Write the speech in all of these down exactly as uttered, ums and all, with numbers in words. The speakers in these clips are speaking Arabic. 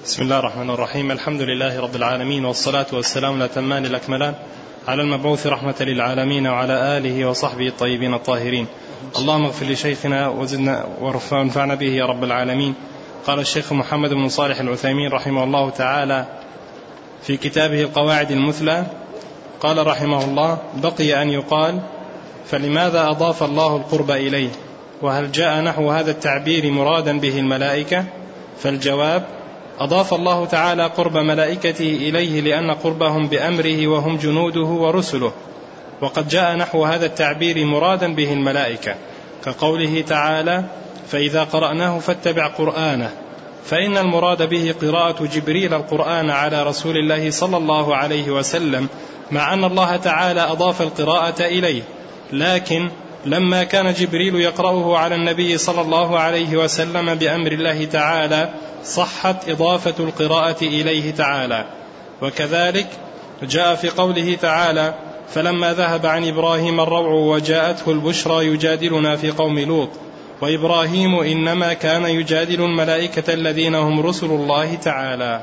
بسم الله الرحمن الرحيم. الحمد لله رب العالمين، والصلاة والسلام الأتمان الأكملان على المبعوث رحمة للعالمين وعلى آله وصحبه الطيبين الطاهرين. اللهم اغفر لشيخنا وزدنا وانفعنا به يا رب العالمين. قال الشيخ محمد بن صالح العثيمين رحمه الله تعالى في كتابه القواعد المثلى، قال رحمه الله: بقي أن يقال فلماذا أضاف الله القرب إليه؟ وهل جاء نحو هذا التعبير مرادا به الملائكة؟ فالجواب: أضاف الله تعالى قرب ملائكته إليه لأن قربهم بأمره وهم جنوده ورسله، وقد جاء نحو هذا التعبير مرادا به الملائكة، كقوله تعالى: فإذا قرأناه فاتبع قرآنه، فإن المراد به قراءة جبريل القرآن على رسول الله صلى الله عليه وسلم، مع أن الله تعالى أضاف القراءة إليه، لكن لما كان جبريل يقرأه على النبي صلى الله عليه وسلم بأمر الله تعالى صحت إضافة القراءة إليه تعالى. وكذلك جاء في قوله تعالى: فلما ذهب عن إبراهيم الروع وجاءته البشرى يجادلنا في قوم لوط، وإبراهيم إنما كان يجادل الملائكة الذين هم رسل الله تعالى.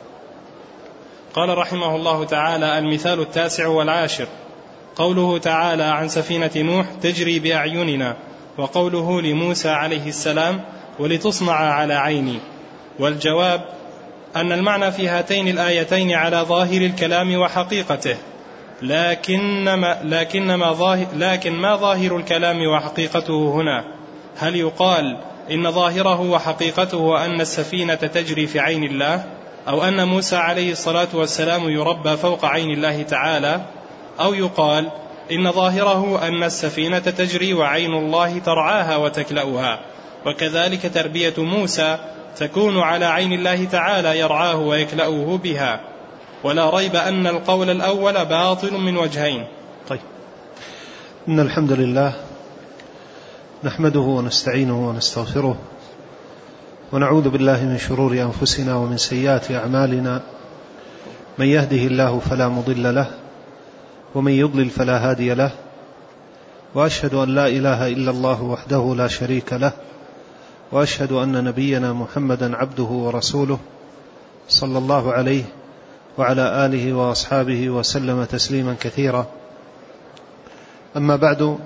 قال رحمه الله تعالى: المثال التاسع والعاشر قوله تعالى عن سفينة نوح تجري بأعيننا، وقوله لموسى عليه السلام: ولتصنع على عيني. والجواب أن المعنى في هاتين الآيتين على ظاهر الكلام وحقيقته، لكن ما, لكن ما, ظاهر لكن ما ظاهر الكلام وحقيقته هنا؟ هل يقال إن ظاهره وحقيقته أن السفينة تجري في عين الله، أو أن موسى عليه الصلاة والسلام يربى فوق عين الله تعالى، أو يقال إن ظاهره أن السفينة تجري وعين الله ترعاها وتكلأها، وكذلك تربية موسى تكون على عين الله تعالى يرعاه ويكلأه بها، ولا ريب أن القول الأول باطل من وجهين. طيب، إن الحمد لله نحمده ونستعينه ونستغفره، ونعوذ بالله من شرور أنفسنا ومن سيئات أعمالنا، من يهده الله فلا مضل له، ومن يضلل فلا هادي له، وأشهد أن لا إله إلا الله وحده لا شريك له، وأشهد أن نبينا محمدا عبده ورسوله صلى الله عليه وعلى آله وأصحابه وسلم تسليما كثيرا. أما بعد،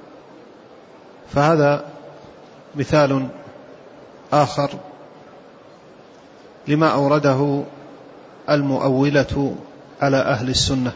فهذا مثال آخر لما أورده المؤولة على أهل السنة.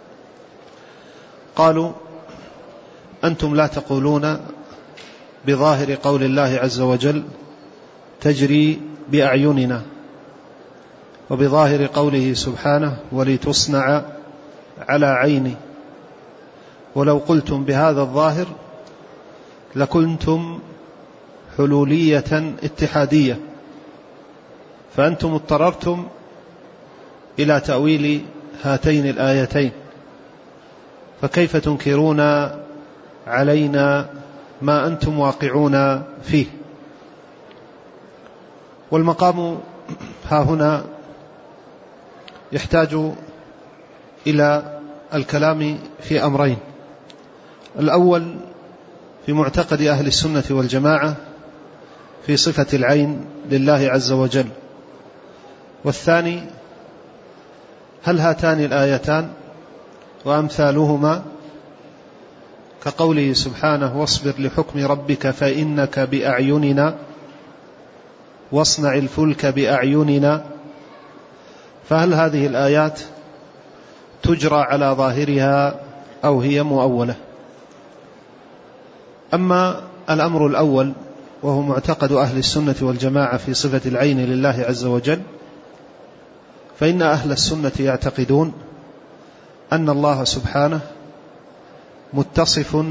قالوا: أنتم لا تقولون بظاهر قول الله عز وجل تجري بأعيننا، وبظاهر قوله سبحانه ولتصنع على عيني، ولو قلتم بهذا الظاهر لكنتم حلولية اتحادية، فأنتم اضطررتم إلى تأويل هاتين الآيتين، فكيف تنكرون علينا ما أنتم واقعون فيه؟ والمقام ها هنا يحتاج إلى الكلام في أمرين: الأول في معتقد أهل السنة والجماعة في صفة العين لله عز وجل، والثاني هل هاتان الآيتان وأمثالهما كقوله سبحانه واصبر لحكم ربك فإنك بأعيننا واصنع الفلك بأعيننا، فهل هذه الآيات تجرى على ظاهرها أو هي مؤولة؟ أما الأمر الأول وهو معتقد أهل السنة والجماعة في صفة العين لله عز وجل، فإن أهل السنة يعتقدون أن الله سبحانه متصف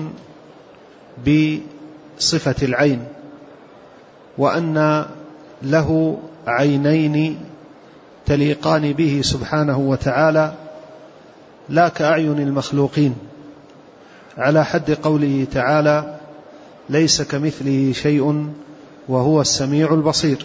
بصفة العين، وأن له عينين تليقان به سبحانه وتعالى لا كأعين المخلوقين، على حد قوله تعالى ليس كمثله شيء وهو السميع البصير.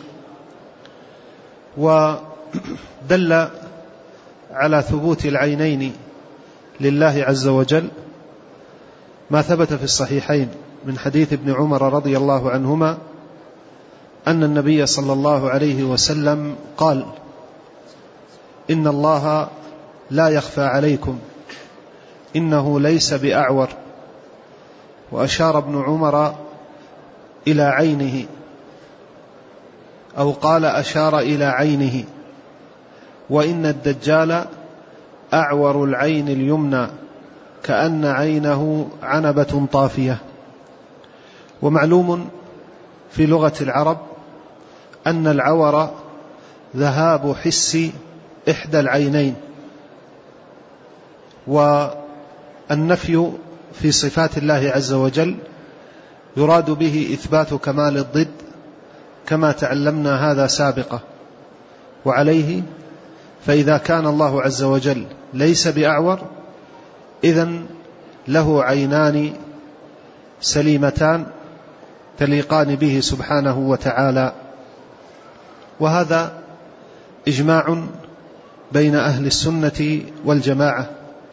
ودل على ثبوت العينين لله عز وجل ما ثبت في الصحيحين من حديث ابن عمر رضي الله عنهما أن النبي صلى الله عليه وسلم قال: إن الله لا يخفى عليكم إنه ليس بأعور، وأشار ابن عمر إلى عينه، أو قال أشار إلى عينه، وإن الدجال أعور العين اليمنى كأن عينه عنبة طافية. ومعلوم في لغة العرب أن العور ذهاب حس إحدى العينين، والنفي في صفات الله عز وجل يراد به إثبات كمال الضد كما تعلمنا هذا سابقا. وعليه فإذا كان الله عز وجل ليس بأعور إذن له عينان سليمتان تليقان به سبحانه وتعالى. وهذا إجماع بين أهل السنة والجماعة.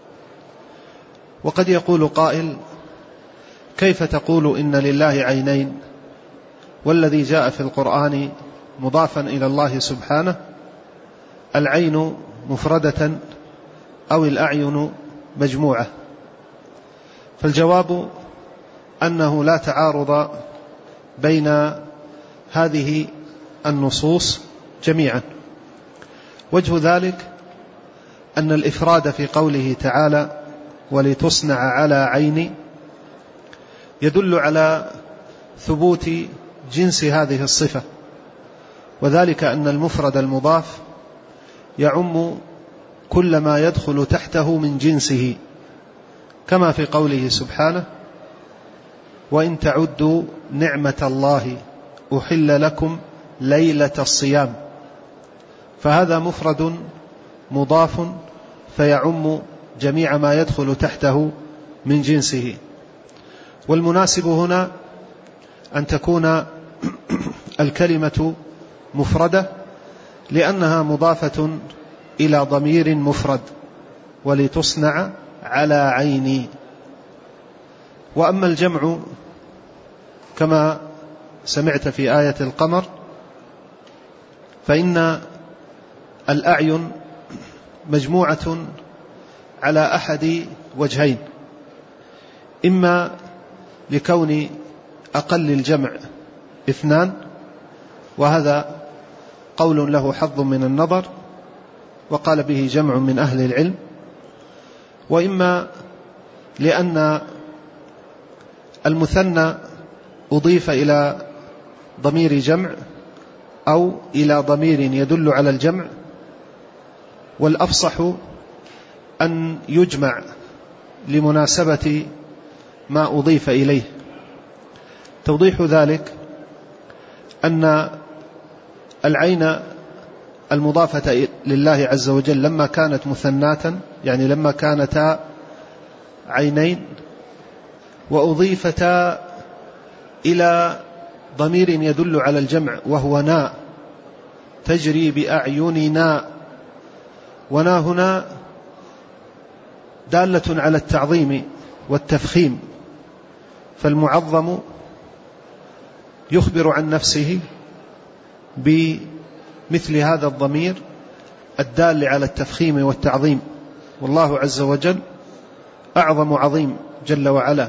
وقد يقول قائل: كيف تقول إن لله عينين والذي جاء في القرآن مضافا إلى الله سبحانه العين مفردة أو الأعين مجموعة؟ فالجواب أنه لا تعارض بين هذه النصوص جميعا. وجه ذلك أن الإفراد في قوله تعالى ولتصنع على عيني يدل على ثبوت جنس هذه الصفة، وذلك أن المفرد المضاف يعم كل ما يدخل تحته من جنسه، كما في قوله سبحانه وإن تعدوا نعمة الله أحل لكم ليلة الصيام، فهذا مفرد مضاف فيعم جميع ما يدخل تحته من جنسه. والمناسب هنا أن تكون الكلمة مفردة لأنها مضافة إلى ضمير مفرد، ولتصنع على عيني. وأما الجمع كما سمعت في آية القمر فإن الأعين مجموعة على أحد وجهين: إما لكون أقل الجمع اثنان، وهذا قول له حظ من النظر وقال به جمع من أهل العلم، وإما لأن المثنى أضيف إلى ضمير جمع أو إلى ضمير يدل على الجمع، والأفصح أن يجمع لمناسبة ما أضيف إليه. توضيح ذلك أن العين المضافة لله عز وجل لما كانت مثناة، يعني لما كانتا عينين وأضيفتا إلى ضمير يدل على الجمع وهو نا، تجري بأعيننا، ونا هنا دالة على التعظيم والتفخيم، فالمعظم يخبر عن نفسه بمثل هذا الضمير الدال على التفخيم والتعظيم، والله عز وجل أعظم عظيم جل وعلا.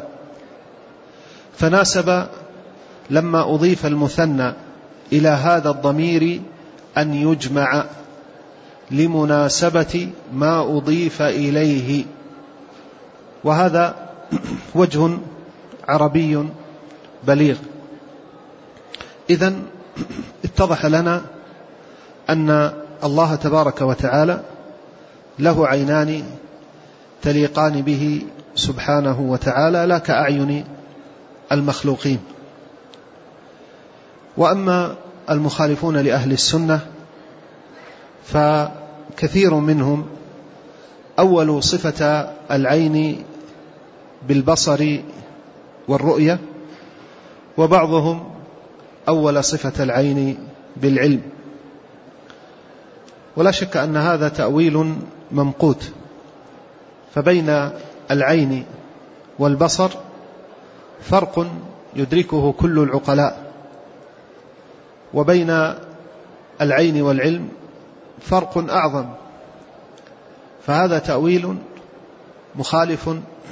فناسب لما أضيف المثنى إلى هذا الضمير أن يجمع لمناسبة ما أضيف إليه، وهذا وجه عربي بليغ. إذن اتضح لنا أن الله تبارك وتعالى له عينان تليقان به سبحانه وتعالى لا كأعين المخلوقين. وأما المخالفون لأهل السنة فكثير منهم أول صفة العين بالبصر والرؤية، وبعضهم أول صفة العين بالعلم. ولا شك أن هذا تأويل ممقوت، فبين العين والبصر فرق يدركه كل العقلاء، وبين العين والعلم فرق أعظم فهذا تأويل مخالف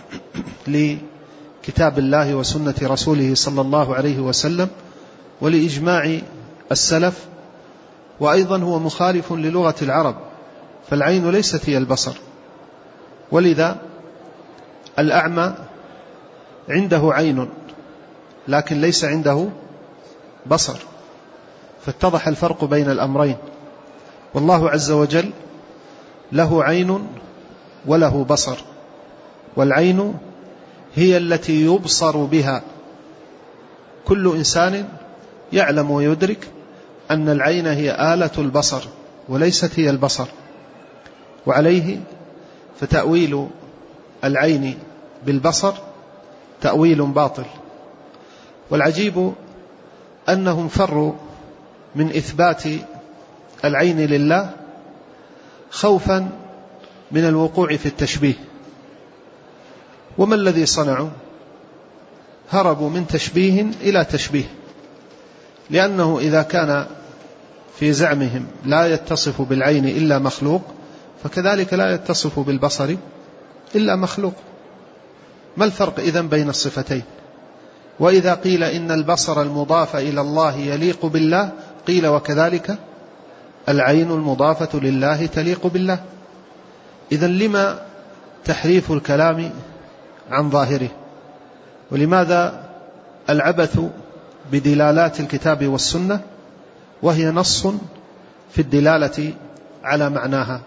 لكتاب الله وسنة رسوله صلى الله عليه وسلم ولإجماع السلف، وأيضا هو مخالف للغة العرب، فالعين ليست هي البصر، ولذا الأعمى عنده عين لكن ليس عنده بصر، فاتضح الفرق بين الأمرين. والله عز وجل له عين وله بصر، والعين هي التي يبصر بها. كل إنسان يعلم ويدرك أن العين هي آلة البصر وليست هي البصر، وعليه فتأويل العين بالبصر تأويل باطل. والعجيب أنهم فروا من إثبات العين لله خوفا من الوقوع في التشبيه. وما الذي صنعوا؟ هربوا من تشبيه إلى تشبيه، لأنه إذا كان في زعمهم لا يتصف بالعين إلا مخلوق، فكذلك لا يتصف بالبصر إلا مخلوق. ما الفرق إذن بين الصفتين؟ وإذا قيل إن البصر المضاف إلى الله يليق بالله، قيل وكذلك العين المضافة لله تليق بالله. إذن لما تحريف الكلام عن ظاهره؟ ولماذا العبث بدلالات الكتاب والسنة وهي نص في الدلالة على معناها؟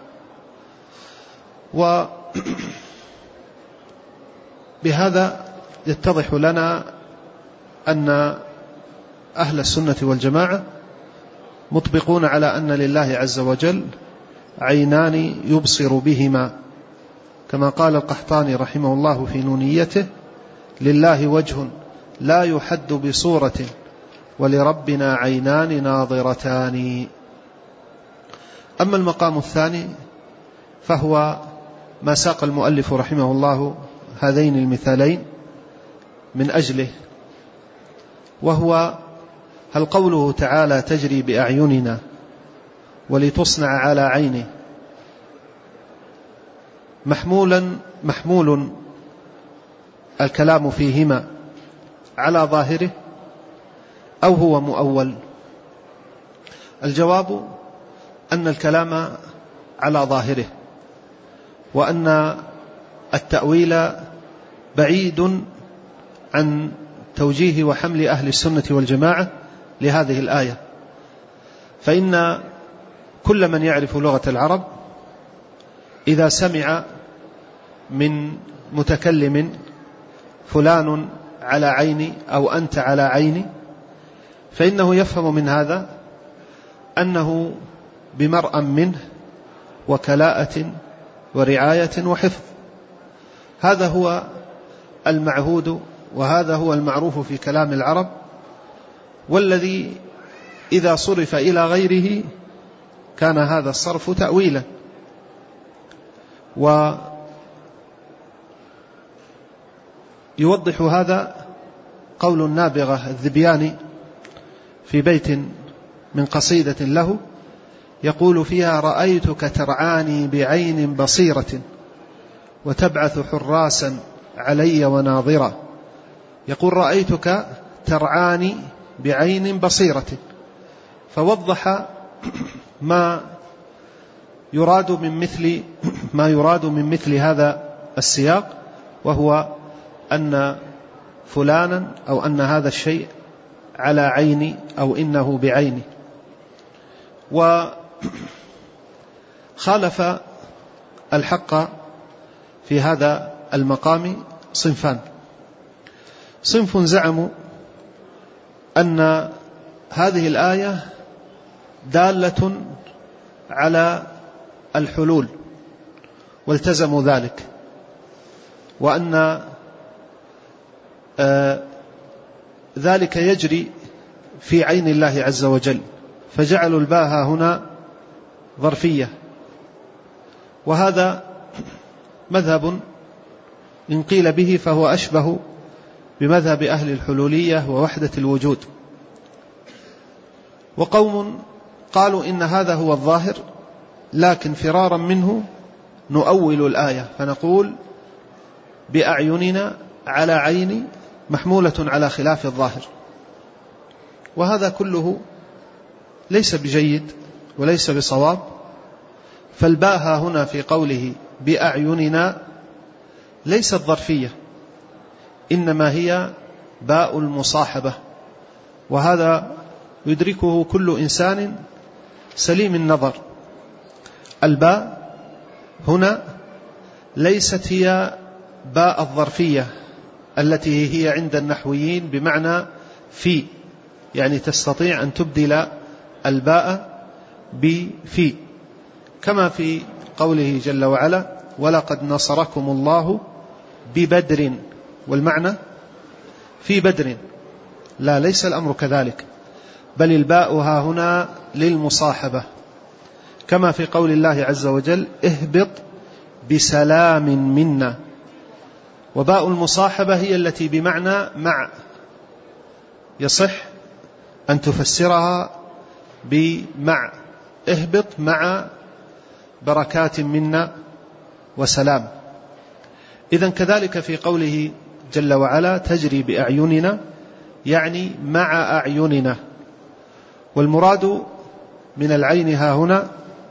وبهذا يتضح لنا أن أهل السنة والجماعة مطبقون على أن لله عز وجل عينان يبصر بهما، كما قال القحطاني رحمه الله في نونيته: لله وجه لا يحد بصورة ولربنا عينان ناظرتان. أما المقام الثاني فهو ما ساق المؤلف رحمه الله هذين المثالين من أجله، وهو هل قوله تعالى تجري بأعيننا ولتصنع على عينه محمولا محمول الكلام فيهما على ظاهره أو هو مؤول؟ الجواب أن الكلام على ظاهره، وأن التأويل بعيد عن توجيه وحمل أهل السنة والجماعة لهذه الآية. فإن كل من يعرف لغة العرب إذا سمع من متكلم فلان على عيني أو أنت على عيني، فإنه يفهم من هذا أنه بمرأ منه وكلاءة ورعاية وحفظ. هذا هو المعهود وهذا هو المعروف في كلام العرب، والذي إذا صرف إلى غيره كان هذا الصرف تأويلا. ويوضح هذا قول النابغة الذبياني في بيت من قصيدة له يقول فيها: رأيتك ترعاني بعين بصيرة وتبعث حراسا علي وناظرا. يقول رأيتك ترعاني بعين بصيرة، فوضح ما يراد من مثل ما يراد من مثل هذا السياق، وهو أن فلانا أو أن هذا الشيء على عيني أو إنه بعيني. وخالف الحق في هذا المقام صنفان: صنف زعموا أن هذه الآية دالة على الحلول والتزموا ذلك، وأن آه ذلك يجري في عين الله عز وجل، فجعلوا الباء هنا ظرفية. وهذا مذهب إن قيل به فهو أشبه بمذهب أهل الحلولية ووحدة الوجود. وقوم قالوا إن هذا هو الظاهر، لكن فرارا منه نؤول الآية فنقول بأعيننا على عين محمولة على خلاف الظاهر، وهذا كله ليس بجيد وليس بصواب. فالباء هنا في قوله بأعيننا ليست ظرفية، إنما هي باء المصاحبة، وهذا يدركه كل إنسان سليم النظر. الباء هنا ليست هي باء الظرفية التي هي عند النحويين بمعنى في، يعني تستطيع أن تبدل الباء بفي، كما في قوله جل وعلا ولقد نصركم الله ببدر، والمعنى في بدر. لا، ليس الأمر كذلك، بل الباء ها هنا للمصاحبة، كما في قول الله عز وجل اهبط بسلام منا. وباء المصاحبة هي التي بمعنى مع، يصح أن تفسرها بمع، اهبط مع بركات منا وسلام. إذن كذلك في قوله جل وعلا تجري بأعيننا، يعني مع أعيننا. والمراد من العين ها هنا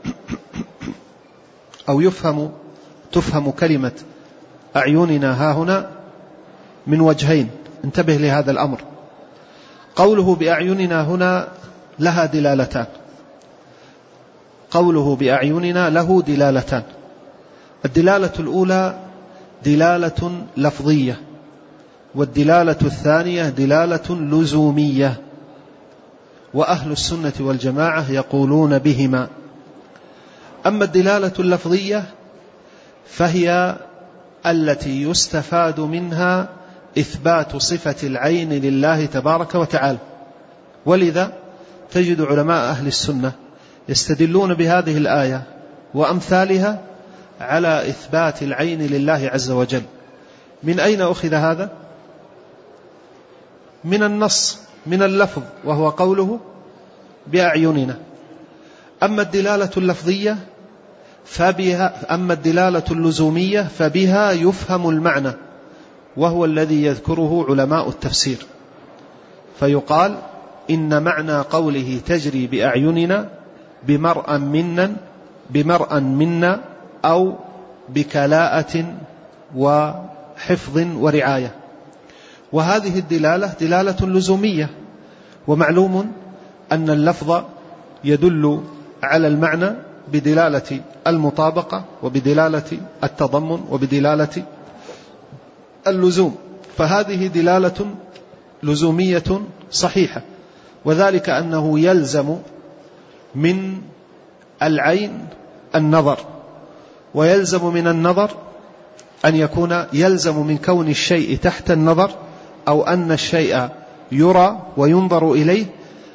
أو يفهم تفهم كلمة أعيننا ها هنا من وجهين، انتبه لهذا الأمر. قوله بأعيننا هنا لها دلالتان، قوله بأعيننا له دلالتان. الدلالة الأولى دلالة لفظية، والدلالة الثانية دلالة لزومية، وأهل السنة والجماعة يقولون بهما. أما الدلالة اللفظية فهي التي يستفاد منها إثبات صفة العين لله تبارك وتعالى، ولذا تجد علماء أهل السنة يستدلون بهذه الآية وأمثالها على إثبات العين لله عز وجل. من أين أخذ هذا؟ من النص، من اللفظ، وهو قوله بأعيننا. أما الدلالة اللفظية فبها أما الدلالة اللزومية فبها يفهم المعنى، وهو الذي يذكره علماء التفسير، فيقال إن معنى قوله تجري بأعيننا بمرأ منا بمرأ منا أو بكلاءة وحفظ ورعاية. وهذه الدلالة دلالة لزومية، ومعلوم أن اللفظ يدل على المعنى بدلالة المطابقة وبدلالة التضمن وبدلالة اللزوم، فهذه دلالة لزومية صحيحة. وذلك أنه يلزم من العين النظر، ويلزم من النظر أن يكون يلزم من كون الشيء تحت النظر، أو أن الشيء يرى وينظر إليه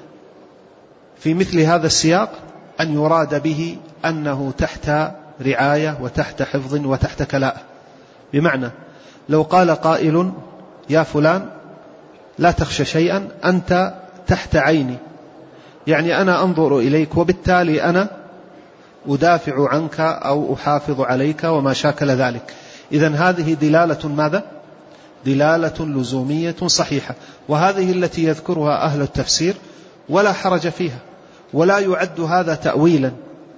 في مثل هذا السياق أن يراد به أنه تحت رعاية وتحت حفظ وتحت كلاء. بمعنى لو قال قائل يا فلان لا تخشى شيئا أنت تحت عيني، يعني أنا أنظر إليك وبالتالي أنا أدافع عنك أو أحافظ عليك وما شاكل ذلك. إذن هذه دلالة ماذا؟ دلالة لزومية صحيحة، وهذه التي يذكرها أهل التفسير ولا حرج فيها، ولا يعد هذا تأويلا.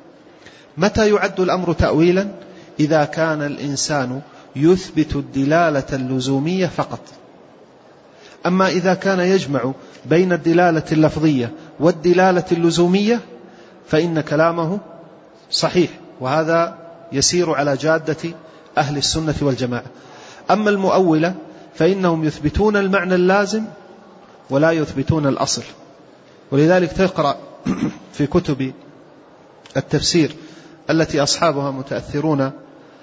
متى يعد الأمر تأويلا؟ إذا كان الإنسان يثبت الدلالة اللزومية فقط. أما إذا كان يجمع بين الدلالة اللفظية والدلالة اللزومية فإن كلامه صحيح، وهذا يسير على جادة أهل السنة والجماعة. أما المؤولة فإنهم يثبتون المعنى اللازم ولا يثبتون الأصل، ولذلك تقرأ في كتب التفسير التي أصحابها متأثرون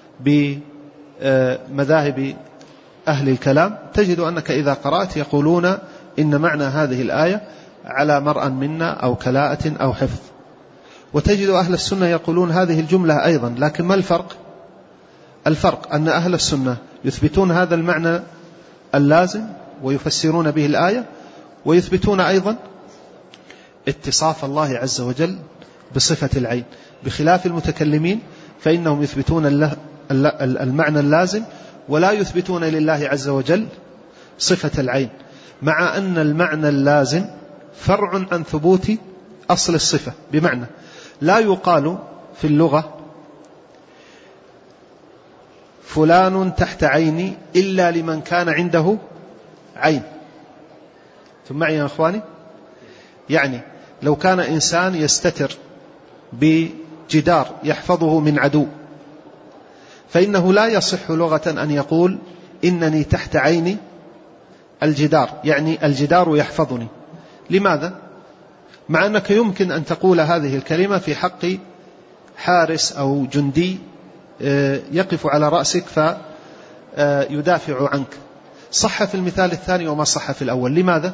بمذاهب أهل الكلام تجد أنك إذا قرأت يقولون إن معنى هذه الآية على مرأ منا أو كلاءة أو حفظ، وتجد أهل السنة يقولون هذه الجملة أيضا. لكن ما الفرق؟ الفرق أن أهل السنة يثبتون هذا المعنى اللازم ويفسرون به الآية، ويثبتون أيضا اتصاف الله عز وجل بصفة العين، بخلاف المتكلمين فإنهم يثبتون المعنى اللازم ولا يثبتون لله عز وجل صفة العين، مع أن المعنى اللازم فرع عن ثبوت أصل الصفة. بمعنى لا يقال في اللغة فلان تحت عيني إلا لمن كان عنده عين. ثم معي يا أخواني، يعني لو كان إنسان يستتر بجدار يحفظه من عدو، فإنه لا يصح لغة أن يقول إنني تحت عيني الجدار، يعني الجدار يحفظني. لماذا؟ مع أنك يمكن أن تقول هذه الكلمة في حق حارس أو جندي يقف على رأسك فيدافع عنك. صح في المثال الثاني وما صح في الأول. لماذا؟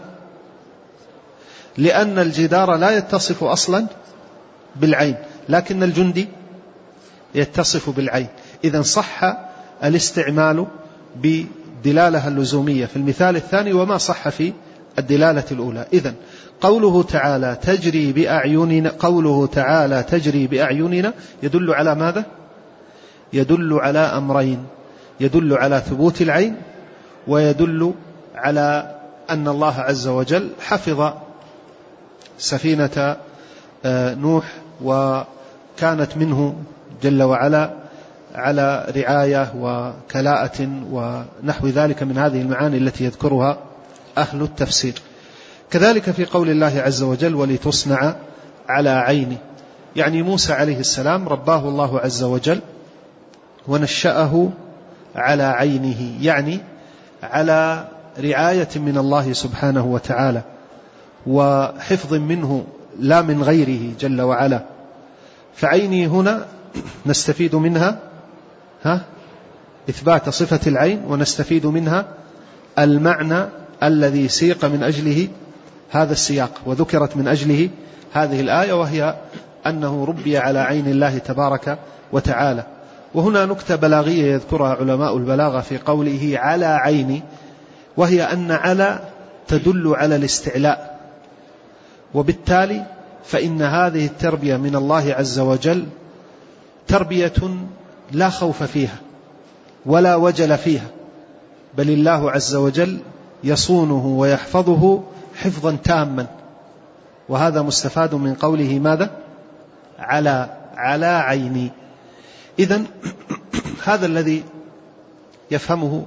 لأن الجدار لا يتصف أصلا بالعين، لكن الجندي يتصف بالعين. إذن صح الاستعمال بدلالة اللزومية في المثال الثاني وما صح في الدلالة الأولى. إذن قوله تعالى تجري بأعيننا، قوله تعالى تجري بأعيننا يدل على ماذا؟ يدل على أمرين: يدل على ثبوت العين، ويدل على أن الله عز وجل حفظ سفينة نوح وكانت منه جل وعلا على رعاية وكلاءة ونحو ذلك من هذه المعاني التي يذكرها أهل التفسير. كذلك في قول الله عز وجل ولتصنع على عيني، يعني موسى عليه السلام رباه الله عز وجل ونشأه على عينه، يعني على رعاية من الله سبحانه وتعالى وحفظ منه لا من غيره جل وعلا. فعيني هنا نستفيد منها ها إثبات صفة العين، ونستفيد منها المعنى الذي سيق من أجله هذا السياق وذكرت من أجله هذه الآية، وهي أنه ربي على عين الله تبارك وتعالى. وهنا نكتة بلاغية يذكرها علماء البلاغة في قوله على عيني، وهي أن على تدل على الاستعلاء، وبالتالي فإن هذه التربية من الله عز وجل تربية لا خوف فيها ولا وجل فيها، بل الله عز وجل يصونه ويحفظه حفظا تاما. وهذا مستفاد من قوله ماذا؟ على على عيني. إذن هذا الذي يفهمه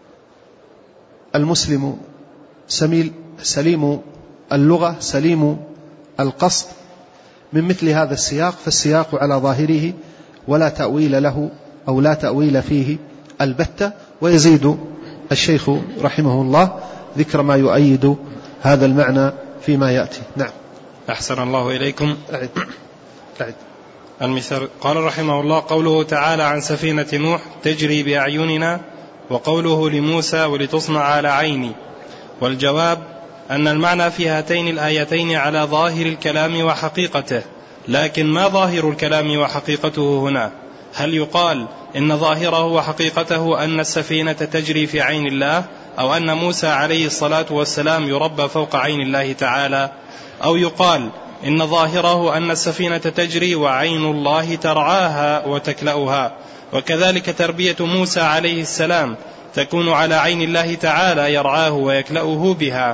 المسلم سميل سليم اللغة سليم القصد من مثل هذا السياق، فالسياق على ظاهره ولا تأويل له أو لا تأويل فيه البتة. ويزيد الشيخ رحمه الله ذكر ما يؤيد هذا المعنى فيما يأتي. نعم. أحسن الله إليكم. أعد. أعد. المثال قال رحمه الله قوله تعالى عن سفينة نوح تجري بأعيننا، وقوله لموسى ولتصنع على عيني. والجواب أن المعنى في هاتين الآيتين على ظاهر الكلام وحقيقته، لكن ما ظاهر الكلام وحقيقته هنا؟ هل يقال إن ظاهره وحقيقته أن السفينة تجري في عين الله، أو أن موسى عليه الصلاة والسلام يربى فوق عين الله تعالى، أو يقال إن ظاهره أن السفينة تجري وعين الله ترعاها وتكلأها، وكذلك تربية موسى عليه السلام تكون على عين الله تعالى يرعاه ويكلأه بها.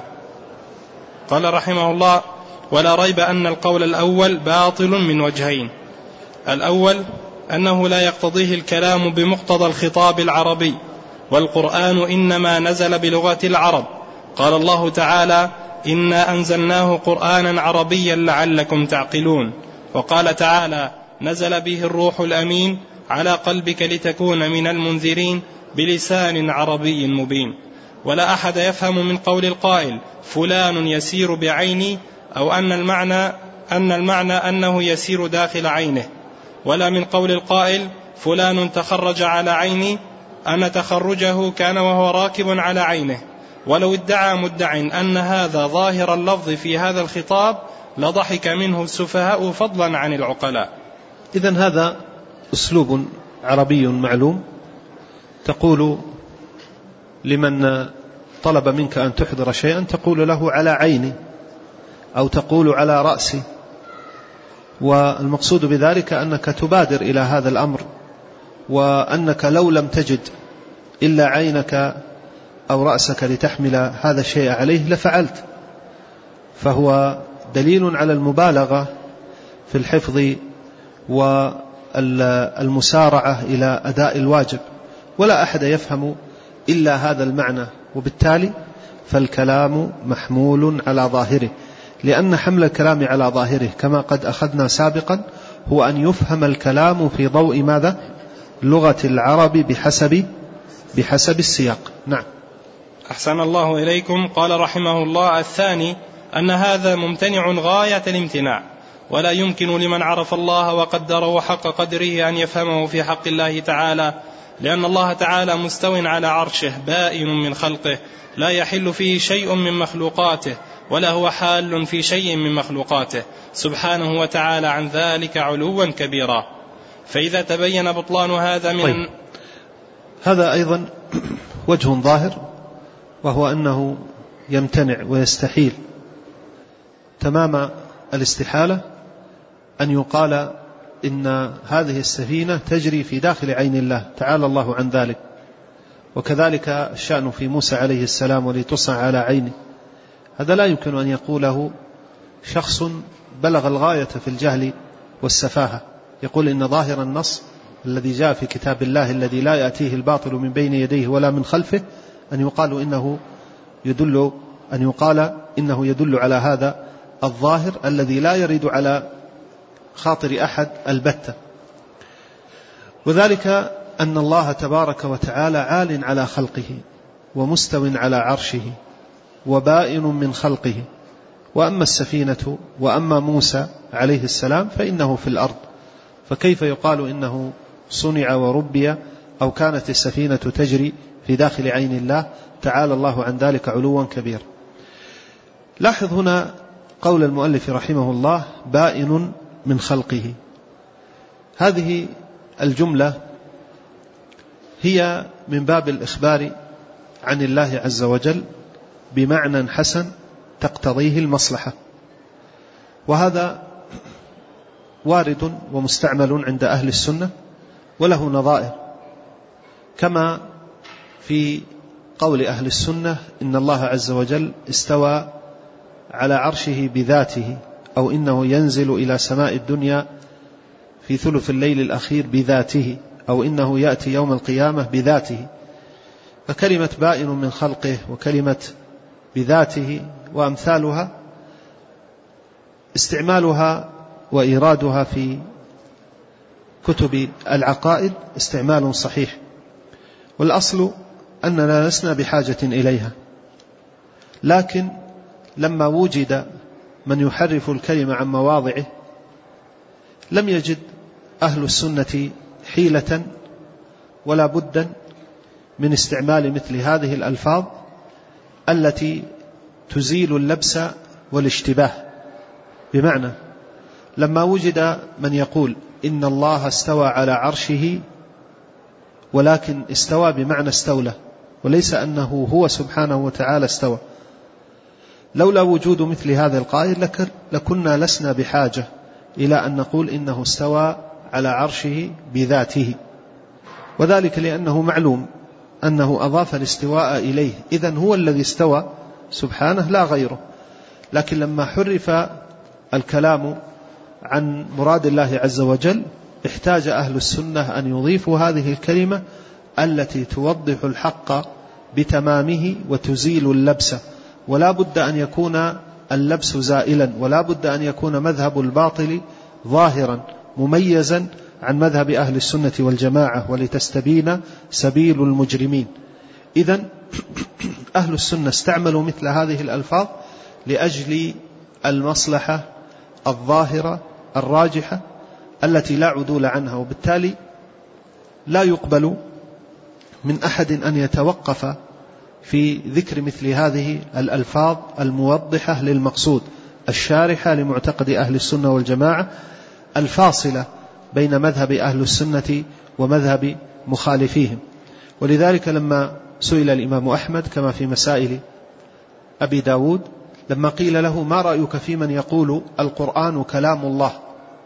قال رحمه الله ولا ريب أن القول الأول باطل من وجهين: الأول أنه لا يقتضيه الكلام بمقتضى الخطاب العربي، والقرآن إنما نزل بلغة العرب. قال الله تعالى إنا أنزلناه قرآنا عربيا لعلكم تعقلون. وقال تعالى نزل به الروح الأمين على قلبك لتكون من المنذرين بلسان عربي مبين. ولا أحد يفهم من قول القائل فلان يسير بعيني أو أن المعنى أن المعنى أنه يسير داخل عينه، ولا من قول القائل فلان تخرج على عيني أن تخرجه كان وهو راكب على عينه. ولو ادعى مدع أن هذا ظاهر اللفظ في هذا الخطاب لضحك منه السفهاء فضلا عن العقلاء. إذن هذا أسلوب عربي معلوم، تقول لمن طلب منك أن تحضر شيئا تقول له على عيني أو تقول على رأسي، والمقصود بذلك أنك تبادر إلى هذا الأمر، وأنك لو لم تجد إلا عينك أو رأسك لتحمل هذا الشيء عليه لفعلت، فهو دليل على المبالغة في الحفظ والمسارعة إلى أداء الواجب، ولا أحد يفهم إلا هذا المعنى، وبالتالي فالكلام محمول على ظاهره، لأن حمل الكلام على ظاهره كما قد أخذنا سابقا هو أن يفهم الكلام في ضوء ماذا؟ لغة العرب بحسب بحسب السياق. نعم. أحسن الله إليكم. قال رحمه الله: الثاني أن هذا ممتنع غاية الامتناع، ولا يمكن لمن عرف الله وقدره حق قدره أن يفهمه في حق الله تعالى، لأن الله تعالى مستو على عرشه بائن من خلقه، لا يحل فيه شيء من مخلوقاته، ولا هو حال في شيء من مخلوقاته سبحانه وتعالى عن ذلك علوا كبيرا. فإذا تبين بطلان هذا من طيب. هذا أيضا وجه ظاهر، وهو أنه يمتنع ويستحيل تمام الاستحالة أن يقال إن هذه السفينة تجري في داخل عين الله تعالى الله عن ذلك، وكذلك الشأن في موسى عليه السلام ولتصنع على عينه. هذا لا يمكن أن يقوله شخص بلغ الغاية في الجهل والسفاهة، يقول إن ظاهر النص الذي جاء في كتاب الله الذي لا يأتيه الباطل من بين يديه ولا من خلفه أن يقال إنه يدل أن يقال إنه يدل على هذا الظاهر الذي لا يرد على خاطر أحد البتة. وذلك أن الله تبارك وتعالى عال على خلقه ومستو على عرشه وبائن من خلقه، وأما السفينة وأما موسى عليه السلام فإنه في الأرض، فكيف يقال إنه صنع وربي أو كانت السفينة تجري في داخل عين الله تعالى الله عن ذلك علوا كبير. لاحظ هنا قول المؤلف رحمه الله بائن من خلقه. هذه الجملة هي من باب الإخبار عن الله عز وجل بمعنى حسن تقتضيه المصلحة، وهذا وارد ومستعمل عند أهل السنة وله نظائر، كما في قول أهل السنة إن الله عز وجل استوى على عرشه بذاته، أو إنه ينزل إلى سماء الدنيا في ثلث الليل الأخير بذاته، أو إنه يأتي يوم القيامة بذاته. فكلمة بائن من خلقه وكلمة بذاته وأمثالها استعمالها وإيرادها في كتب العقائد استعمال صحيح، والأصل أننا لسنا بحاجة إليها، لكن لما وجد من يحرف الكلمة عن مواضعه لم يجد أهل السنة حيلة ولا بدا من استعمال مثل هذه الألفاظ التي تزيل اللبس والاشتباه. بمعنى لما وجد من يقول إن الله استوى على عرشه، ولكن استوى بمعنى استولى، وليس أنه هو سبحانه وتعالى استوى، لولا وجود مثل هذا القائل لكنا لسنا بحاجة إلى أن نقول إنه استوى على عرشه بذاته، وذلك لأنه معلوم أنه أضاف الاستواء إليه، إذن هو الذي استوى سبحانه لا غيره. لكن لما حرف الكلام عن مراد الله عز وجل احتاج أهل السنة أن يضيفوا هذه الكلمة التي توضح الحق بتمامه وتزيل اللبس، ولا بد أن يكون اللبس زائلا، ولا بد أن يكون مذهب الباطل ظاهرا مميزا عن مذهب أهل السنة والجماعة، ولتستبين سبيل المجرمين. إذن أهل السنة استعملوا مثل هذه الألفاظ لأجل المصلحة الظاهرة الراجحة التي لا عدول عنها، وبالتالي لا يقبل من أحد أن يتوقف في ذكر مثل هذه الألفاظ الموضحة للمقصود الشارحة لمعتقد أهل السنة والجماعة الفاصلة بين مذهب أهل السنة ومذهب مخالفيهم. ولذلك لما سئل الإمام أحمد كما في مسائل أبي داود، لما قيل له ما رأيك في من يقول القرآن كلام الله،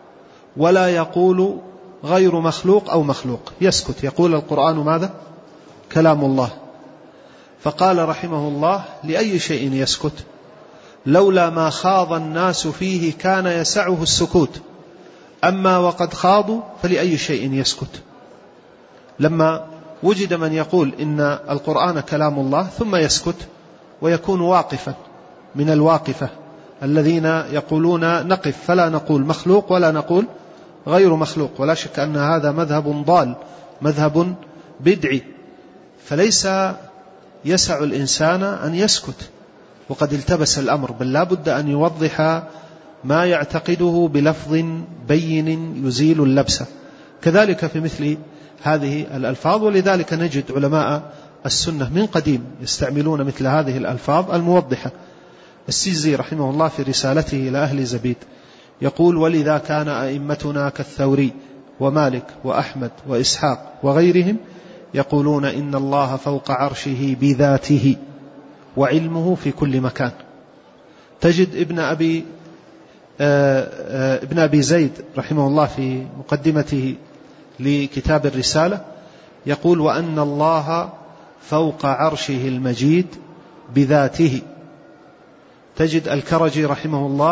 ولا يقول غير مخلوق أو مخلوق، يسكت، يقول القرآن ماذا؟ كلام الله. فقال رحمه الله: لأي شيء يسكت؟ لولا ما خاض الناس فيه كان يسعه السكوت، أما وقد خاضوا فلأي شيء يسكت. لما وجد من يقول إن القرآن كلام الله ثم يسكت ويكون واقفا من الواقفة الذين يقولون نقف فلا نقول مخلوق ولا نقول غير مخلوق، ولا شك أن هذا مذهب ضال، مذهب بدعي، فليس يسع الإنسان أن يسكت وقد التبس الأمر، بل لا بد أن يوضح ما يعتقده بلفظ بين يزيل اللبس. كذلك في مثل هذه الألفاظ، ولذلك نجد علماء السنة من قديم يستعملون مثل هذه الألفاظ الموضحة. السيزي رحمه الله في رسالته إلى أهل زبيد يقول: ولذا كان أئمتنا كالثوري ومالك وأحمد وإسحاق وغيرهم يقولون إن الله فوق عرشه بذاته وعلمه في كل مكان. تجد ابن أبي, ابن أبي زيد رحمه الله في مقدمته لكتاب الرسالة يقول: وأن الله فوق عرشه المجيد بذاته. تجد الكرجي رحمه الله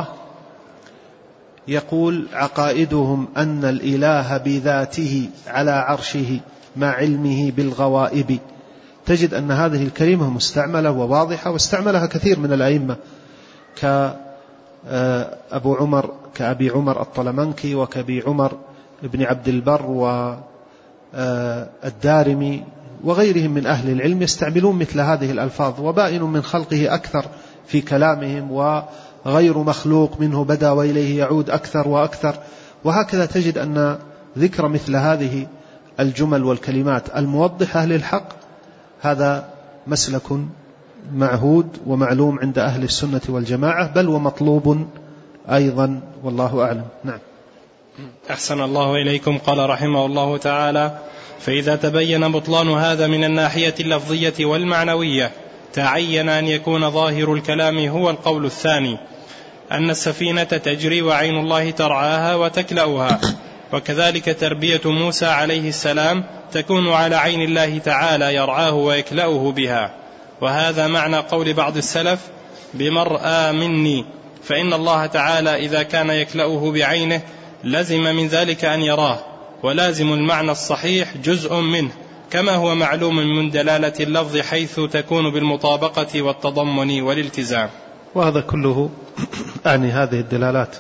يقول: عقائدهم أن الإله بذاته على عرشه مع علمه بالغوائب. تجد أن هذه الكلمة مستعملة وواضحة، واستعملها كثير من الأئمة كأبو عمر كأبي عمر الطلمنكي وكأبي عمر ابن عبد البر والدارمي وغيرهم من أهل العلم يستعملون مثل هذه الألفاظ، وبائن من خلقه أكثر في كلامهم، وغير مخلوق منه بدأ وإليه يعود أكثر وأكثر. وهكذا تجد أن ذكر مثل هذه الجمل والكلمات الموضحة للحق هذا مسلك معهود ومعلوم عند أهل السنة والجماعة، بل ومطلوب أيضا، والله أعلم. نعم. أحسن الله إليكم. قال رحمه الله تعالى: فإذا تبين بطلان هذا من الناحية اللفظية والمعنوية تعين أن يكون ظاهر الكلام هو القول الثاني، أن السفينة تجري وعين الله ترعاها وتكلأها، وكذلك تربية موسى عليه السلام تكون على عين الله تعالى يرعاه ويكلأه بها. وهذا معنى قول بعض السلف: بمرأى مني، فإن الله تعالى إذا كان يكلأه بعينه لزم من ذلك أن يراه، ولازم المعنى الصحيح جزء منه، كما هو معلوم من دلالة اللفظ حيث تكون بالمطابقة والتضمن والالتزام. وهذا كله أعني هذه الدلالات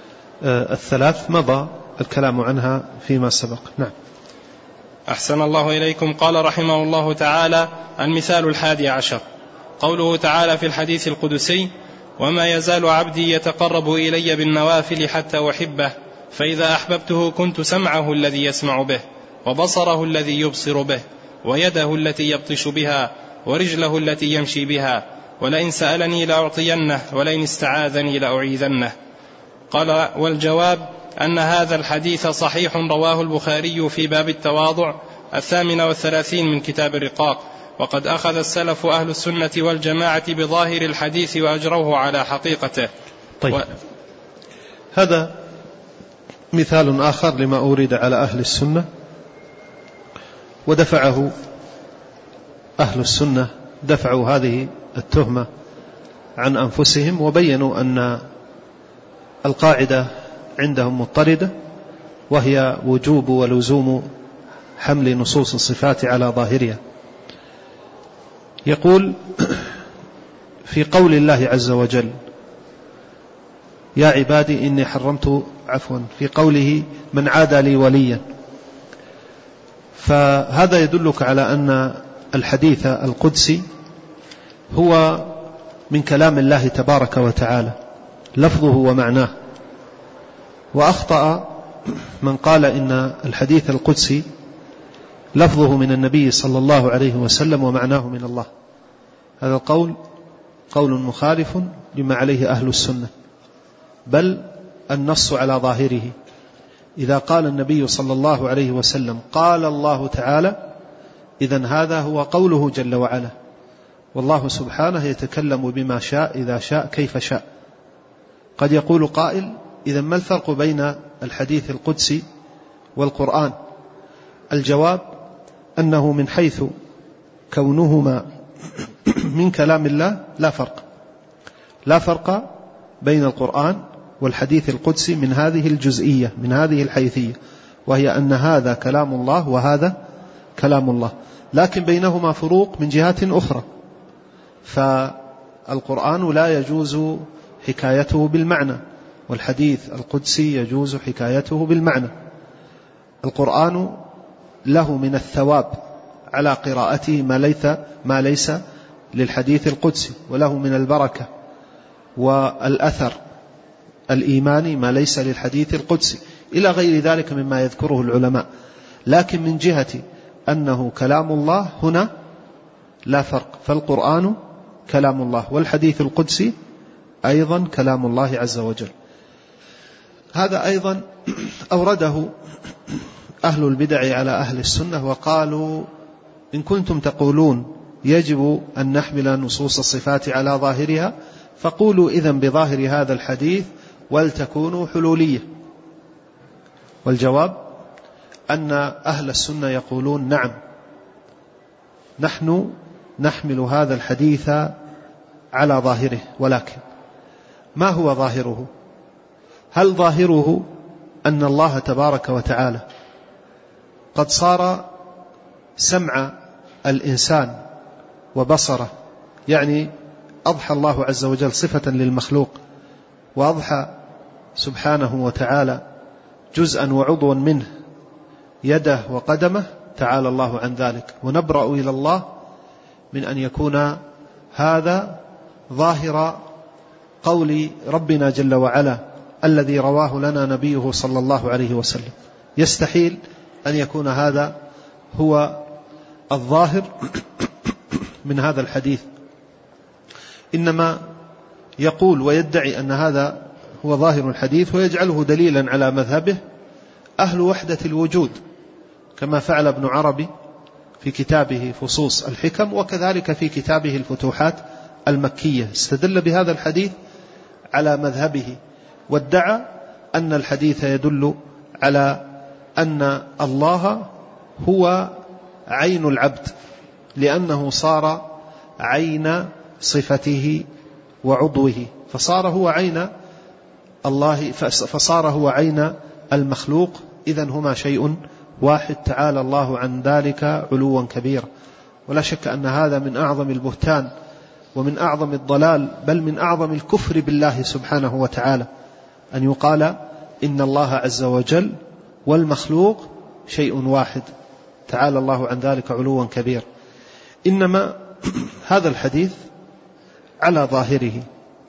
الثلاث مضى الكلام عنها فيما سبق. نعم. أحسن الله إليكم. قال رحمه الله تعالى: المثال الحادي عشر قوله تعالى في الحديث القدسي: وما يزال عبدي يتقرب إلي بالنوافل حتى أحبه، فإذا أحببته كنت سمعه الذي يسمع به، وبصره الذي يبصر به، ويده التي يبطش بها، ورجله التي يمشي بها، ولئن سألني لأعطينه، ولئن استعاذني لأعيذنه. قال: والجواب أن هذا الحديث صحيح رواه البخاري في باب التواضع الثامن والثلاثين من كتاب الرقاق، وقد أخذ السلف أهل السنة والجماعة بظاهر الحديث وأجروه على حقيقته. طيب. و... هذا مثال آخر لما أورد على أهل السنة، ودفعه أهل السنة، دفعوا هذه التهمة عن أنفسهم، وبينوا أن القاعدة عندهم مضطردة، وهي وجوب ولزوم حمل نصوص الصفات على ظاهرها. يقول في قول الله عز وجل: يا عبادي إني حرمت عفوا في قوله: من عادى لي وليا، فهذا يدلك على أن الحديث القدسي هو من كلام الله تبارك وتعالى لفظه ومعناه. وأخطأ من قال إن الحديث القدسي لفظه من النبي صلى الله عليه وسلم ومعناه من الله. هذا القول قول مخالف لما عليه أهل السنة، بل النص على ظاهره. إذا قال النبي صلى الله عليه وسلم قال الله تعالى، إذن هذا هو قوله جل وعلا، والله سبحانه يتكلم بما شاء إذا شاء كيف شاء. قد يقول قائل إذن ما الفرق بين الحديث القدسي والقرآن؟ الجواب أنه من حيث كونهما من كلام الله لا فرق لا فرق بين القرآن والحديث القدسي من هذه الجزئية، من هذه الحيثية، وهي أن هذا كلام الله وهذا كلام الله، لكن بينهما فروق من جهات أخرى. فالقرآن لا يجوز حكايته بالمعنى، والحديث القدسي يجوز حكايته بالمعنى. القرآن له من الثواب على قراءته ما ليس, ما ليس للحديث القدسي، وله من البركة والأثر الإيماني ما ليس للحديث القدسي، إلى غير ذلك مما يذكره العلماء. لكن من جهة أنه كلام الله هنا لا فرق، فالقرآن كلام الله والحديث القدسي أيضا كلام الله عز وجل. هذا أيضا أورده أهل البدع على أهل السنة، وقالوا إن كنتم تقولون يجب أن نحمل نصوص الصفات على ظاهرها فقولوا إذن بظاهر هذا الحديث ولتكونوا حلولية. والجواب أن أهل السنة يقولون نعم، نحن نحمل هذا الحديث على ظاهره، ولكن ما هو ظاهره؟ هل ظاهره أن الله تبارك وتعالى قد صار سمع الإنسان وبصره، يعني أضحى الله عز وجل صفة للمخلوق، وأضحى سبحانه وتعالى جزءا وعضوا منه يده وقدمه، تعالى الله عن ذلك، ونبرأ إلى الله من أن يكون هذا ظاهر قول ربنا جل وعلا الذي رواه لنا نبيه صلى الله عليه وسلم. يستحيل أن يكون هذا هو الظاهر من هذا الحديث، إنما يقول ويدعي أن هذا هو ظاهر الحديث ويجعله دليلا على مذهبه أهل وحدة الوجود، كما فعل ابن عربي في كتابه فصوص الحكم، وكذلك في كتابه الفتوحات المكية، استدل بهذا الحديث على مذهبه، وادعى أن الحديث يدل على أن الله هو عين العبد، لأنه صار عين صفته وعضوه، فصار هو عين الله، فصار هو عين المخلوق، إذن هما شيء واحد، تعالى الله عن ذلك علوا كبيرا. ولا شك أن هذا من أعظم البهتان ومن أعظم الضلال، بل من أعظم الكفر بالله سبحانه وتعالى، أن يقال إن الله عز وجل والمخلوق شيء واحد، تعالى الله عن ذلك علوا كبيرا. إنما هذا الحديث على ظاهره،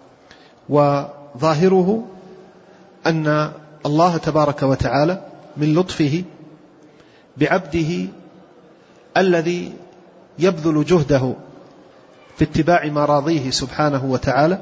وظاهره أن الله تبارك وتعالى من لطفه بعبده الذي يبذل جهده في اتباع مراضيه سبحانه وتعالى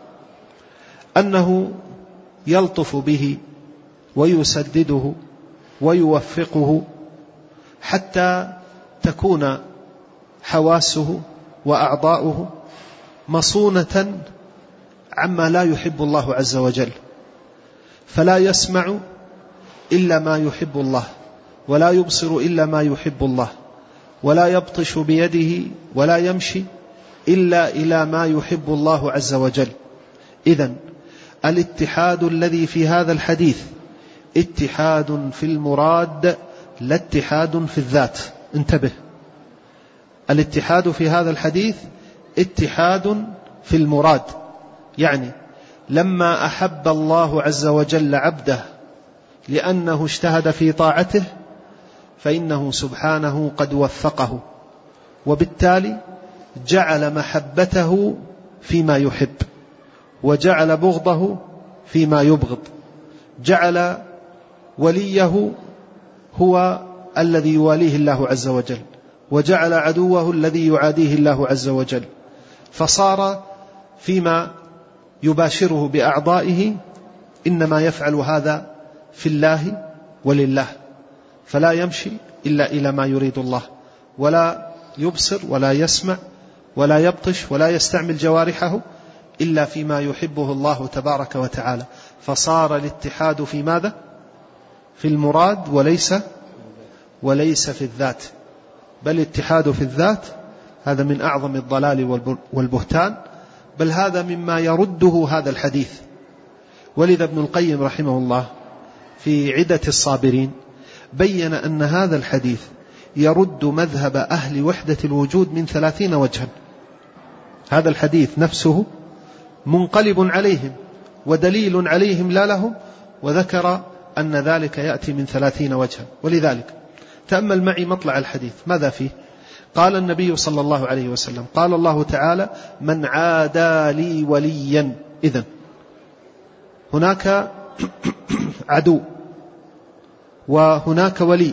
أنه يلطف به ويسدده ويوفقه حتى تكون حواسه وأعضاؤه مصونة عما لا يحب الله عز وجل، فلا يسمع إلا ما يحب الله، ولا يبصر إلا ما يحب الله، ولا يبطش بيده ولا يمشي إلا إلى ما يحب الله عز وجل. إذن الاتحاد الذي في هذا الحديث اتحاد في المراد لا اتحاد في الذات. انتبه، الاتحاد في هذا الحديث اتحاد في المراد، يعني لما أحب الله عز وجل عبده لأنه اجتهد في طاعته فإنه سبحانه قد وفقه، وبالتالي جعل محبته فيما يحب، وجعل بغضه فيما يبغض، جعل وليه هو الذي يواليه الله عز وجل، وجعل عدوه الذي يعاديه الله عز وجل، فصار فيما يباشره بأعضائه إنما يفعل هذا في الله ولله، فلا يمشي إلا إلى ما يريد الله، ولا يبصر ولا يسمع ولا يبطش ولا يستعمل جوارحه إلا فيما يحبه الله تبارك وتعالى. فصار الاتحاد في ماذا؟ في المراد وليس وليس في الذات، بل الاتحاد في الذات هذا من أعظم الضلال والبهتان، بل هذا مما يرده هذا الحديث. ولذا ابن القيم رحمه الله في عدة الصابرين بين أن هذا الحديث يرد مذهب أهل وحدة الوجود من ثلاثين وجها. هذا الحديث نفسه منقلب عليهم ودليل عليهم لا لهم، وذكر أن ذلك يأتي من ثلاثين وجها. ولذلك تأمل معي مطلع الحديث ماذا فيه؟ قال النبي صلى الله عليه وسلم قال الله تعالى من عادى لي وليا. إذن هناك عدو وهناك ولي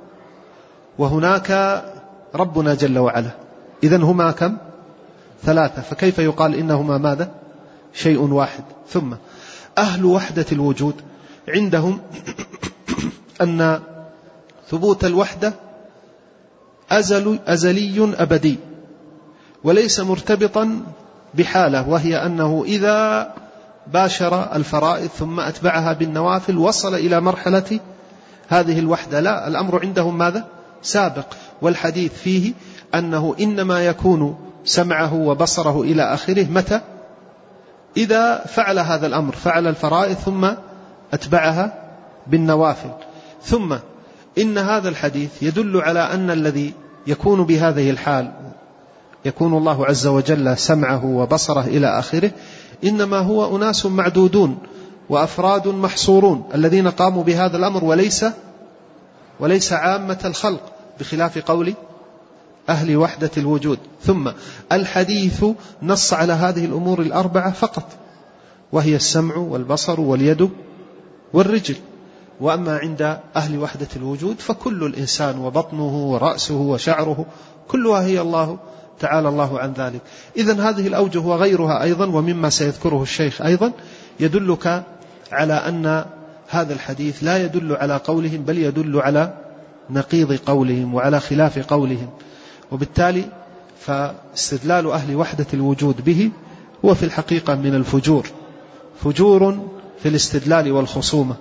وهناك ربنا جل وعلا، إذن هما كم؟ ثلاثة، فكيف يقال إنهما ماذا؟ شيء واحد. ثم أهل وحدة الوجود عندهم أن ثبوت الوحدة أزل أزلي أبدي، وليس مرتبطا بحالة، وهي أنه إذا باشر الفرائض ثم أتبعها بالنوافل وصل إلى مرحلة هذه الوحدة. لا، الأمر عندهم ماذا؟ سابق. والحديث فيه أنه إنما يكون سمعه وبصره إلى آخره متى؟ إذا فعل هذا الأمر، فعل الفرائض ثم أتبعها بالنوافل. ثم إن هذا الحديث يدل على أن الذي يكون بهذه الحال يكون الله عز وجل سمعه وبصره إلى آخره، إنما هو أناس معدودون وأفراد محصورون الذين قاموا بهذا الأمر، وليس وليس عامة الخلق، بخلاف قول أهل وحدة الوجود. ثم الحديث نص على هذه الأمور الأربعة فقط، وهي السمع والبصر واليد والرجل. وأما عند أهل وحدة الوجود فكل الإنسان وبطنه ورأسه وشعره كلها هي الله تعالى الله عن ذلك. إذن هذه الأوجه وغيرها أيضا، ومما سيذكره الشيخ أيضا، يدلك على أن هذا الحديث لا يدل على قولهم، بل يدل على نقيض قولهم وعلى خلاف قولهم. وبالتالي فاستدلال أهل وحدة الوجود به هو في الحقيقة من الفجور، فجور في الاستدلال والخصومة.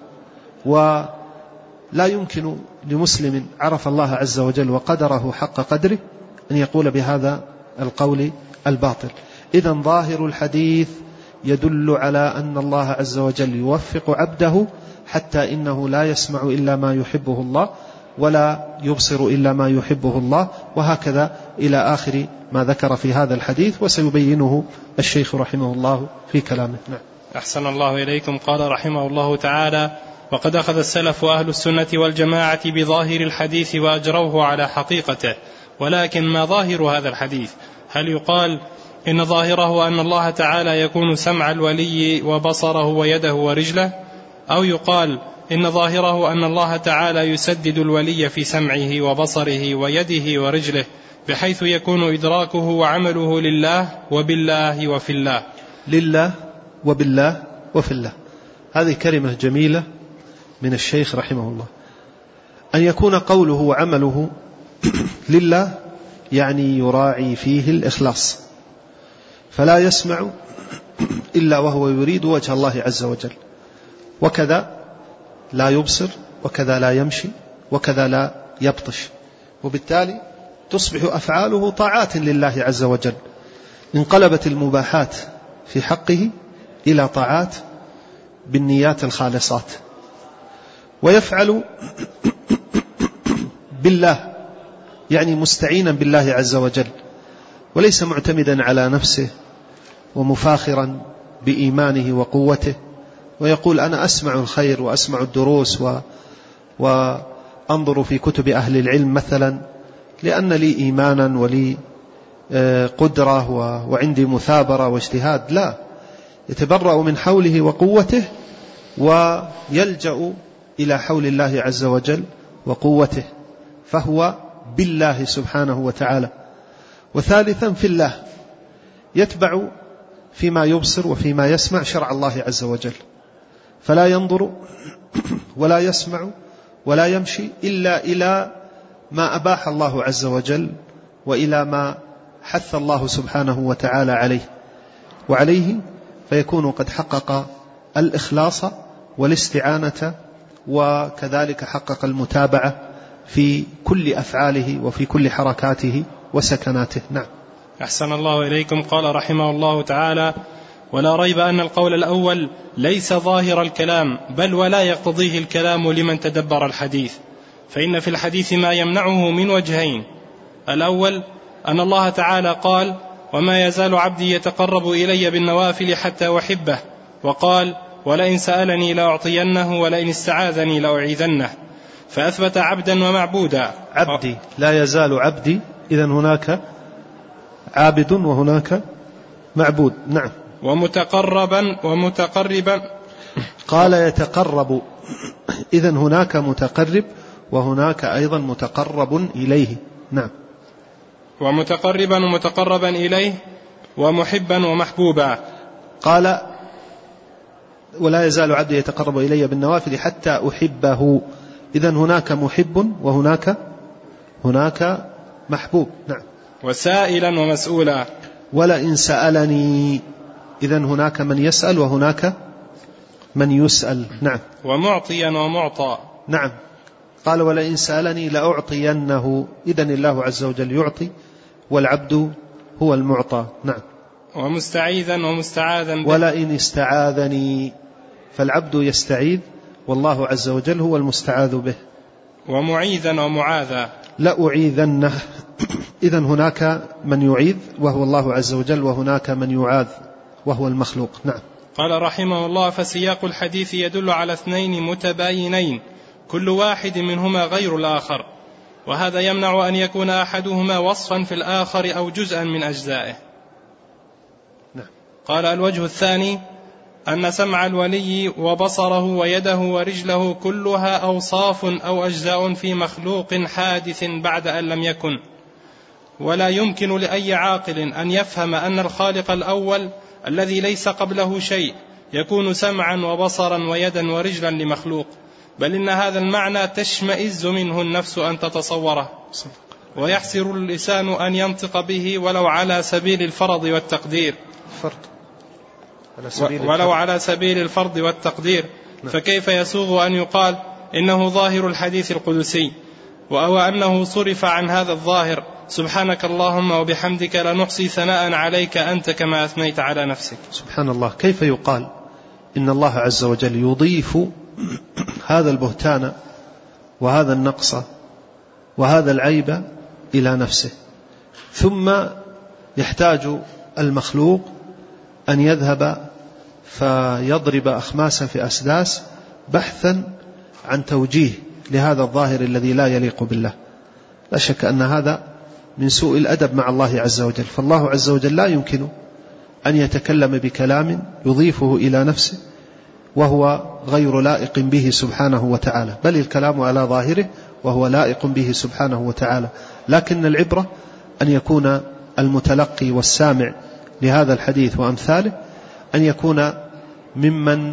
ولا يمكن لمسلم عرف الله عز وجل وقدره حق قدره أن يقول بهذا القول الباطل. إذن ظاهر الحديث يدل على أن الله عز وجل يوفق عبده حتى إنه لا يسمع إلا ما يحبه الله، ولا يبصر إلا ما يحبه الله، وهكذا إلى آخر ما ذكر في هذا الحديث، وسيبينه الشيخ رحمه الله في كلامه. نعم. أحسن الله إليكم. قال رحمه الله تعالى: وقد أخذ السلف أهل السنة والجماعة بظاهر الحديث وأجروه على حقيقته. ولكن ما ظاهر هذا الحديث؟ هل يقال إن ظاهره أن الله تعالى يكون سمع الولي وبصره ويده ورجله، أو يقال إن ظاهره أن الله تعالى يسدد الولي في سمعه وبصره ويده ورجله، بحيث يكون إدراكه وعمله لله وبالله وفي الله؟ لله وبالله وفي الله، هذه كلمة جميلة من الشيخ رحمه الله. أن يكون قوله وعمله لله يعني يراعي فيه الإخلاص، فلا يسمع إلا وهو يريد وجه الله عز وجل، وكذا لا يبصر، وكذا لا يمشي، وكذا لا يبطش. وبالتالي تصبح أفعاله طاعات لله عز وجل، انقلبت المباحات في حقه إلى طاعات بالنيات الخالصات. ويفعل بالله يعني مستعينا بالله عز وجل، وليس معتمدا على نفسه ومفاخرا بإيمانه وقوته، ويقول أنا أسمع الخير وأسمع الدروس و... وأنظر في كتب أهل العلم مثلا لأن لي إيمانا ولي قدرة و... وعندي مثابرة واجتهاد. لا، يتبرأ من حوله وقوته ويلجأ إلى حول الله عز وجل وقوته، فهو بالله سبحانه وتعالى. وثالثا في الله، يتبع فيما يبصر وفيما يسمع شرع الله عز وجل، فلا ينظر ولا يسمع ولا يمشي إلا إلى ما أباح الله عز وجل وإلى ما حث الله سبحانه وتعالى عليه وعليه، فيكون قد حقق الإخلاص والاستعانة، وكذلك حقق المتابعة في كل أفعاله وفي كل حركاته وسكناته. نعم. أحسن الله إليكم. قال رحمه الله تعالى: ولا ريب أن القول الأول ليس ظاهر الكلام، بل ولا يقتضيه الكلام لمن تدبر الحديث، فإن في الحديث ما يمنعه من وجهين: الأول أن الله تعالى قال: وما يزال عبدي يتقرب إلي بالنوافل حتى أحبه، وقال: ولئن سألني لأعطينه ولئن استعاذني لأعيذنه، فأثبت عبدا ومعبودا. عبدي، لا يزال عبدي، إذن هناك عابد وهناك معبود. نعم. ومتقربا ومتقربا، قال يتقرب، إذن هناك متقرب وهناك أيضا متقرب إليه. نعم. ومتقربا ومتقربا إليه، ومحبا ومحبوبا. قال: ولا يزال عبدي يتقرب إلي بالنوافل حتى أحبه، إذن هناك محب وهناك هناك محبوب. نعم. وسائلا ومسؤولا. ولئن سألني، إذن هناك من يسأل وهناك من يسأل. نعم. ومعطيا ومعطى. نعم. قال: ولئن سألني لأعطينه، إذن الله عز وجل يعطي والعبد هو المعطى. نعم. ومستعيذا ومستعاذا به. ولئن استعاذني، فالعبد يستعيذ والله عز وجل هو المستعاذ به. ومعيذا ومعاذا. لأعيذنه، إذن هناك من يعيذ وهو الله عز وجل، وهناك من يعاذ وهو المخلوق. نعم. قال رحمه الله: فسياق الحديث يدل على اثنين متباينين كل واحد منهما غير الآخر، وهذا يمنع أن يكون أحدهما وصفا في الآخر أو جزءا من أجزائه. نعم. قال: الوجه الثاني أن سمع الولي وبصره ويده ورجله كلها أوصاف أو أجزاء في مخلوق حادث بعد أن لم يكن، ولا يمكن لأي عاقل أن يفهم أن الخالق الأول الذي ليس قبله شيء يكون سمعا وبصرا ويدا ورجلا لمخلوق، بل إن هذا المعنى تشمئز منه النفس أن تتصوره، ويحسر اللسان أن ينطق به ولو على سبيل الفرض والتقدير ولو على سبيل الفرض والتقدير. فكيف يسوغ أن يقال إنه ظاهر الحديث القدسي، أو أنه صرف عن هذا الظاهر؟ سبحانك اللهم وبحمدك لا نحصي ثناء عليك أنت كما أثنيت على نفسك. سبحان الله. كيف يقال إن الله عز وجل يضيف هذا البهتان وهذا النقص وهذا العيب إلى نفسه، ثم يحتاج المخلوق أن يذهب فيضرب أخماسا في أسداس بحثا عن توجيه لهذا الظاهر الذي لا يليق بالله؟ لا شك أن هذا من سوء الأدب مع الله عز وجل، فالله عز وجل لا يمكن أن يتكلم بكلام يضيفه إلى نفسه وهو غير لائق به سبحانه وتعالى، بل الكلام على ظاهره وهو لائق به سبحانه وتعالى. لكن العبرة أن يكون المتلقي والسامع لهذا الحديث وأمثاله أن يكون ممن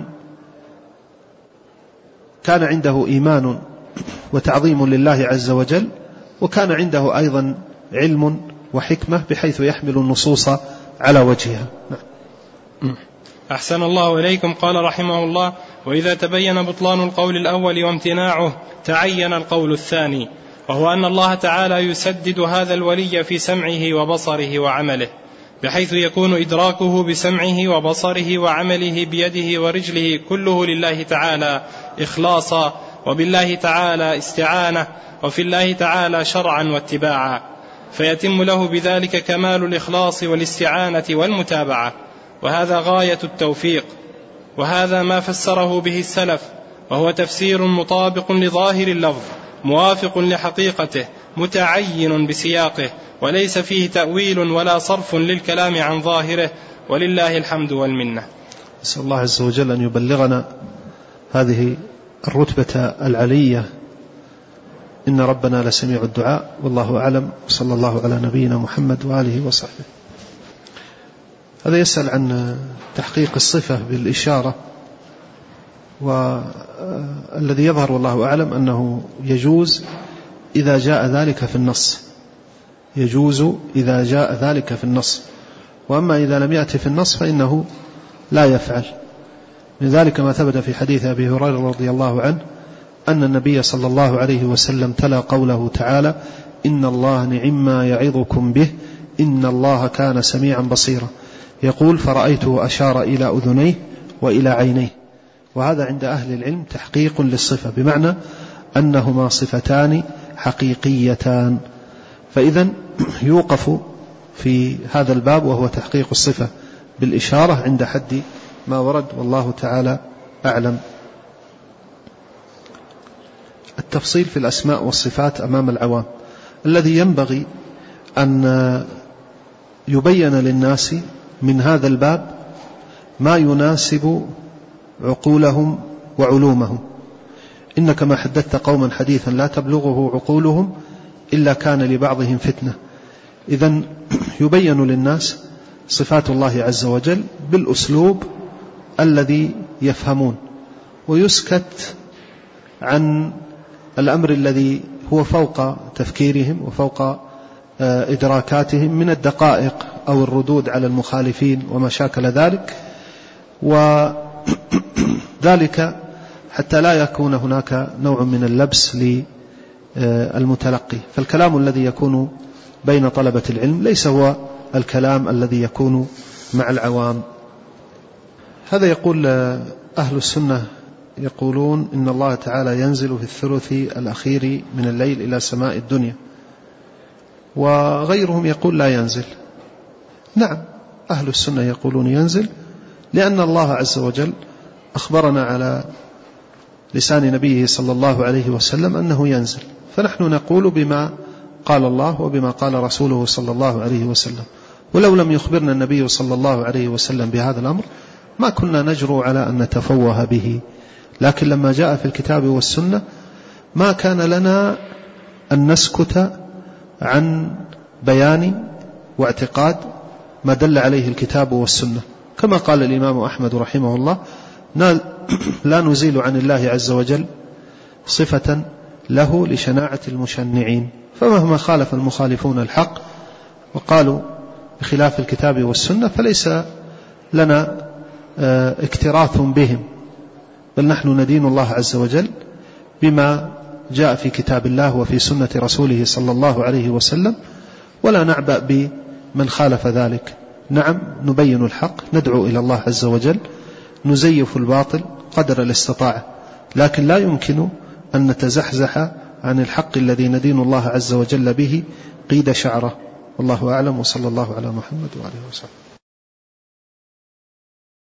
كان عنده إيمان وتعظيم لله عز وجل، وكان عنده أيضا علم وحكمة بحيث يحمل النصوص على وجهها. نعم. أحسن الله إليكم. قال رحمه الله: وإذا تبين بطلان القول الأول وامتناعه تعين القول الثاني، وهو أن الله تعالى يسدد هذا الولي في سمعه وبصره وعمله، بحيث يكون إدراكه بسمعه وبصره وعمله بيده ورجله كله لله تعالى إخلاصا، وبالله تعالى استعانة، وفي الله تعالى شرعا واتباعا، فيتم له بذلك كمال الإخلاص والاستعانة والمتابعة، وهذا غاية التوفيق، وهذا ما فسره به السلف، وهو تفسير مطابق لظاهر اللفظ موافق لحقيقته متعين بسياقه، وليس فيه تأويل ولا صرف للكلام عن ظاهره، ولله الحمد والمنة. نسأل الله عز وجل أن يبلغنا هذه الرتبة العلية، إن ربنا لسميع الدعاء، والله أعلم، صلى الله على نبينا محمد وآله وصحبه. هذا يسأل عن تحقيق الصفة بالإشارة، والذي يظهر والله أعلم أنه يجوز إذا جاء ذلك في النص، يجوز إذا جاء ذلك في النص، وأما إذا لم يأتي في النص فإنه لا يفعل. من ذلك ما ثبت في حديث أبي هريرة رضي الله عنه أن النبي صلى الله عليه وسلم تلا قوله تعالى: إن الله نعم ما يعظكم به إن الله كان سميعا بصيرا، يقول: فرأيته أشار إلى أذنيه وإلى عينيه. وهذا عند أهل العلم تحقيق للصفة، بمعنى أنهما صفتان حقيقيتان. فإذن يوقف في هذا الباب وهو تحقيق الصفة بالإشارة عند حد ما ورد، والله تعالى أعلم. التفصيل في الأسماء والصفات أمام العوام. الذي ينبغي أن يبين للناس من هذا الباب ما يناسب عقولهم وعلومهم. إنك ما حدثت قوما حديثا لا تبلغه عقولهم إلا كان لبعضهم فتنة. إذن يبين للناس صفات الله عز وجل بالأسلوب الذي يفهمون، ويسكت عن الأمر الذي هو فوق تفكيرهم وفوق إدراكاتهم من الدقائق أو الردود على المخالفين وما شاكل ذلك، وذلك حتى لا يكون هناك نوع من اللبس للمتلقي. فالكلام الذي يكون بين طلبة العلم ليس هو الكلام الذي يكون مع العوام. هذا يقول أهل السنة يقولون إن الله تعالى ينزل في الثلث الأخير من الليل إلى سماء الدنيا، وغيرهم يقول لا ينزل. نعم، أهل السنة يقولون ينزل، لأن الله عز وجل أخبرنا على لسان نبيه صلى الله عليه وسلم أنه ينزل، فنحن نقول بما قال الله وبما قال رسوله صلى الله عليه وسلم. ولو لم يخبرنا النبي صلى الله عليه وسلم بهذا الأمر ما كنا نجرؤ على أن نتفوه به، لكن لما جاء في الكتاب والسنة ما كان لنا أن نسكت عن بيان واعتقاد ما دل عليه الكتاب والسنة. كما قال الإمام أحمد رحمه الله: لا نزيل عن الله عز وجل صفة له لشناعة المشنعين. فمهما خالف المخالفون الحق وقالوا بخلاف الكتاب والسنة فليس لنا اكتراث بهم، بل نحن ندين الله عز وجل بما جاء في كتاب الله وفي سنة رسوله صلى الله عليه وسلم، ولا نعبأ بمن خالف ذلك. نعم، نبين الحق، ندعو إلى الله عز وجل، نزيف الباطل قدر الاستطاعة، لكن لا يمكن أن نتزحزح عن الحق الذي ندين الله عز وجل به قيد شعره. والله أعلم، وصلى الله على محمد وعلى آله وصحبه.